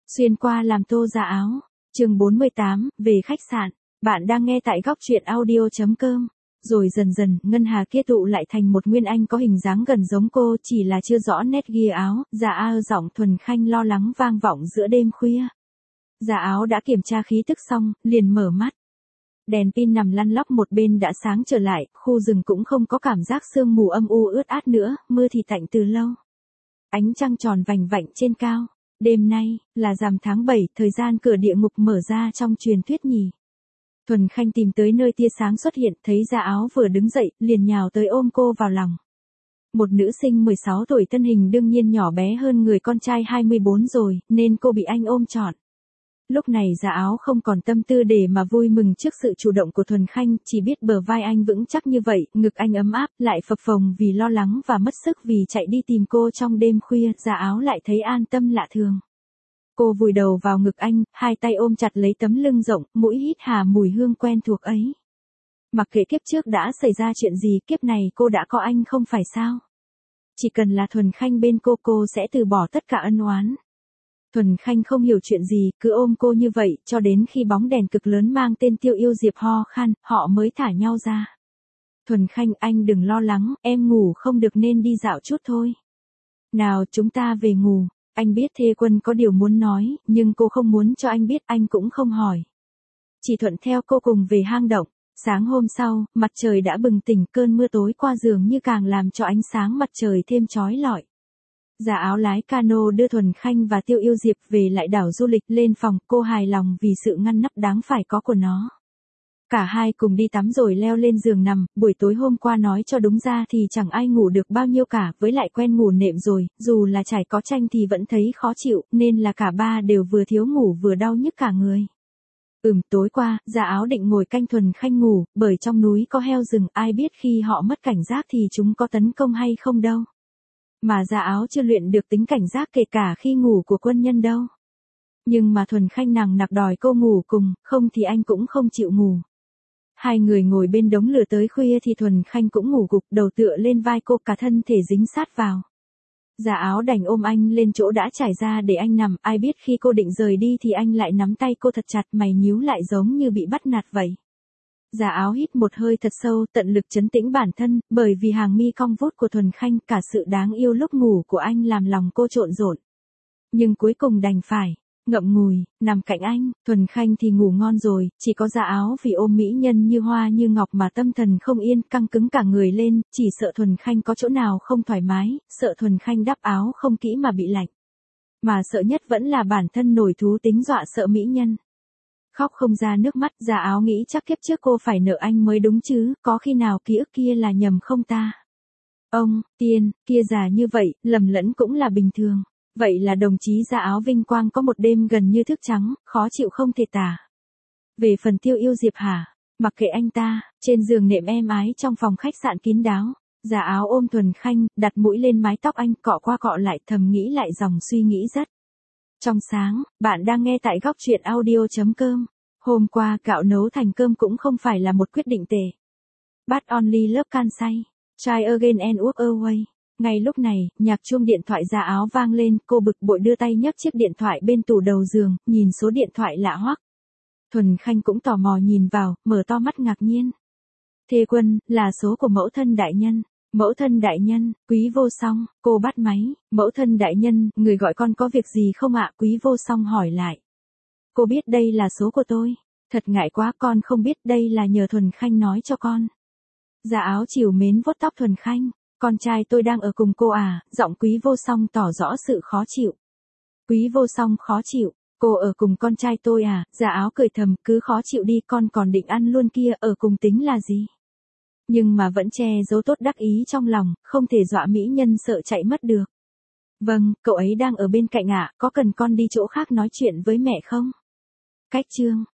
Xuyên qua làm tô ra áo. Chương 48, về khách sạn. Bạn đang nghe tại góc truyện audio.com. Rồi dần dần, ngân hà kia tụ lại thành một nguyên anh có hình dáng gần giống cô, chỉ là chưa rõ nét ghi áo. Dạ giọng thuần khanh lo lắng vang vọng giữa đêm khuya. Dạ áo đã kiểm tra khí tức xong, liền mở mắt. Đèn pin nằm lăn lóc một bên đã sáng trở lại, khu rừng cũng không có cảm giác sương mù âm u ướt át nữa, mưa thì tạnh từ lâu. Ánh trăng tròn vành vạnh trên cao. Đêm nay, là rằm tháng 7, thời gian cửa địa ngục mở ra trong truyền thuyết nhỉ. Thuần khanh tìm tới nơi tia sáng xuất hiện, thấy Dạ áo vừa đứng dậy, liền nhào tới ôm cô vào lòng. Một nữ sinh 16 tuổi thân hình đương nhiên nhỏ bé hơn người con trai 24 rồi, nên cô bị anh ôm trọn. Lúc này Dạ áo không còn tâm tư để mà vui mừng trước sự chủ động của Thuần khanh, chỉ biết bờ vai anh vững chắc như vậy, ngực anh ấm áp, lại phập phồng vì lo lắng và mất sức vì chạy đi tìm cô trong đêm khuya, Dạ áo lại thấy an tâm lạ thường. Cô vùi đầu vào ngực anh, hai tay ôm chặt lấy tấm lưng rộng, mũi hít hà mùi hương quen thuộc ấy. Mặc kệ kiếp trước đã xảy ra chuyện gì, kiếp này cô đã có anh không phải sao? Chỉ cần là Thuần khanh bên cô sẽ từ bỏ tất cả ân oán. Thuần khanh không hiểu chuyện gì, cứ ôm cô như vậy, cho đến khi bóng đèn cực lớn mang tên Tiêu Yêu Diệp ho khan, họ mới thả nhau ra. Thuần khanh, anh đừng lo lắng, em ngủ không được nên đi dạo chút thôi. Nào chúng ta về ngủ. Anh biết Thê Quân có điều muốn nói, nhưng cô không muốn cho anh biết, anh cũng không hỏi. Chỉ thuận theo cô cùng về hang động. Sáng hôm sau, mặt trời đã bừng tỉnh, cơn mưa tối qua dường như càng làm cho ánh sáng mặt trời thêm chói lọi. Dạ áo lái cano đưa Thuần khanh và Tiêu Yêu Diệp về lại đảo du lịch lên phòng, cô hài lòng vì sự ngăn nắp đáng phải có của nó. Cả hai cùng đi tắm rồi leo lên giường nằm, buổi tối hôm qua nói cho đúng ra thì chẳng ai ngủ được bao nhiêu cả, với lại quen ngủ nệm rồi, dù là trải có chanh thì vẫn thấy khó chịu, nên là cả ba đều vừa thiếu ngủ vừa đau nhức cả người. Tối qua, Dạ áo định ngồi canh Thuần khanh ngủ, bởi trong núi có heo rừng, ai biết khi họ mất cảnh giác thì chúng có tấn công hay không đâu. Mà Dạ áo chưa luyện được tính cảnh giác kể cả khi ngủ của quân nhân đâu. Nhưng mà Thuần khanh nằng nặc đòi cô ngủ cùng, không thì anh cũng không chịu ngủ. Hai người ngồi bên đống lửa tới khuya thì Thuần khanh cũng ngủ gục, đầu tựa lên vai cô, cả thân thể dính sát vào. Dạ áo đành ôm anh lên chỗ đã trải ra để anh nằm, ai biết khi cô định rời đi thì anh lại nắm tay cô thật chặt, mày nhíu lại giống như bị bắt nạt vậy. Dạ áo hít một hơi thật sâu, tận lực trấn tĩnh bản thân, bởi vì hàng mi cong vút của Thuần khanh, cả sự đáng yêu lúc ngủ của anh làm lòng cô trộn rộn. Nhưng cuối cùng đành phải ngậm ngùi, nằm cạnh anh. Thuần khanh thì ngủ ngon rồi, chỉ có Dạ áo vì ôm mỹ nhân như hoa như ngọc mà tâm thần không yên, căng cứng cả người lên, chỉ sợ Thuần khanh có chỗ nào không thoải mái, sợ Thuần khanh đắp áo không kỹ mà bị lạnh. Mà sợ nhất vẫn là bản thân nổi thú tính dọa sợ mỹ nhân. Khóc không ra nước mắt, Dạ áo nghĩ chắc kiếp trước cô phải nợ anh mới đúng chứ, có khi nào ký ức kia là nhầm không ta? Ông, tiên, kia già như vậy, lầm lẫn cũng là bình thường. Vậy là đồng chí Dạ áo vinh quang có một đêm gần như thức trắng, khó chịu không thể tả. Về phần Tiêu Yêu Diệp hả? Mặc kệ anh ta, trên giường nệm êm ái trong phòng khách sạn kín đáo, Dạ áo ôm Thuần khanh, đặt mũi lên mái tóc anh, cọ qua cọ lại, thầm nghĩ lại dòng suy nghĩ rất. Trong sáng, bạn đang nghe tại góc truyện audio.com. Hôm qua gạo nấu thành cơm cũng không phải là một quyết định tệ. But only love can say. Try again and walk away. Ngay lúc này, nhạc chuông điện thoại Dạ áo vang lên, cô bực bội đưa tay nhấc chiếc điện thoại bên tủ đầu giường, nhìn số điện thoại lạ hoắc. Thuần khanh cũng tò mò nhìn vào, mở to mắt ngạc nhiên. Thê Quân, là số của mẫu thân đại nhân. Mẫu thân đại nhân, Quý Vô Song, cô bắt máy. Mẫu thân đại nhân, người gọi con có việc gì không ạ? Quý Vô Song hỏi lại. Cô biết đây là số của tôi. Thật ngại quá, con không biết, đây là nhờ Thuần khanh nói cho con. Dạ áo trìu mến vuốt tóc Thuần khanh. Con trai tôi đang ở cùng cô à? Giọng Quý Vô Song tỏ rõ sự khó chịu. Quý Vô Song khó chịu. Cô ở cùng con trai tôi à? Dạ áo cười thầm, cứ khó chịu đi, con còn định ăn luôn kia, ở cùng tính là gì? Nhưng mà vẫn che giấu tốt đắc ý trong lòng, không thể dọa mỹ nhân sợ chạy mất được. Vâng, cậu ấy đang ở bên cạnh ạ, có cần con đi chỗ khác nói chuyện với mẹ không? Cách chương.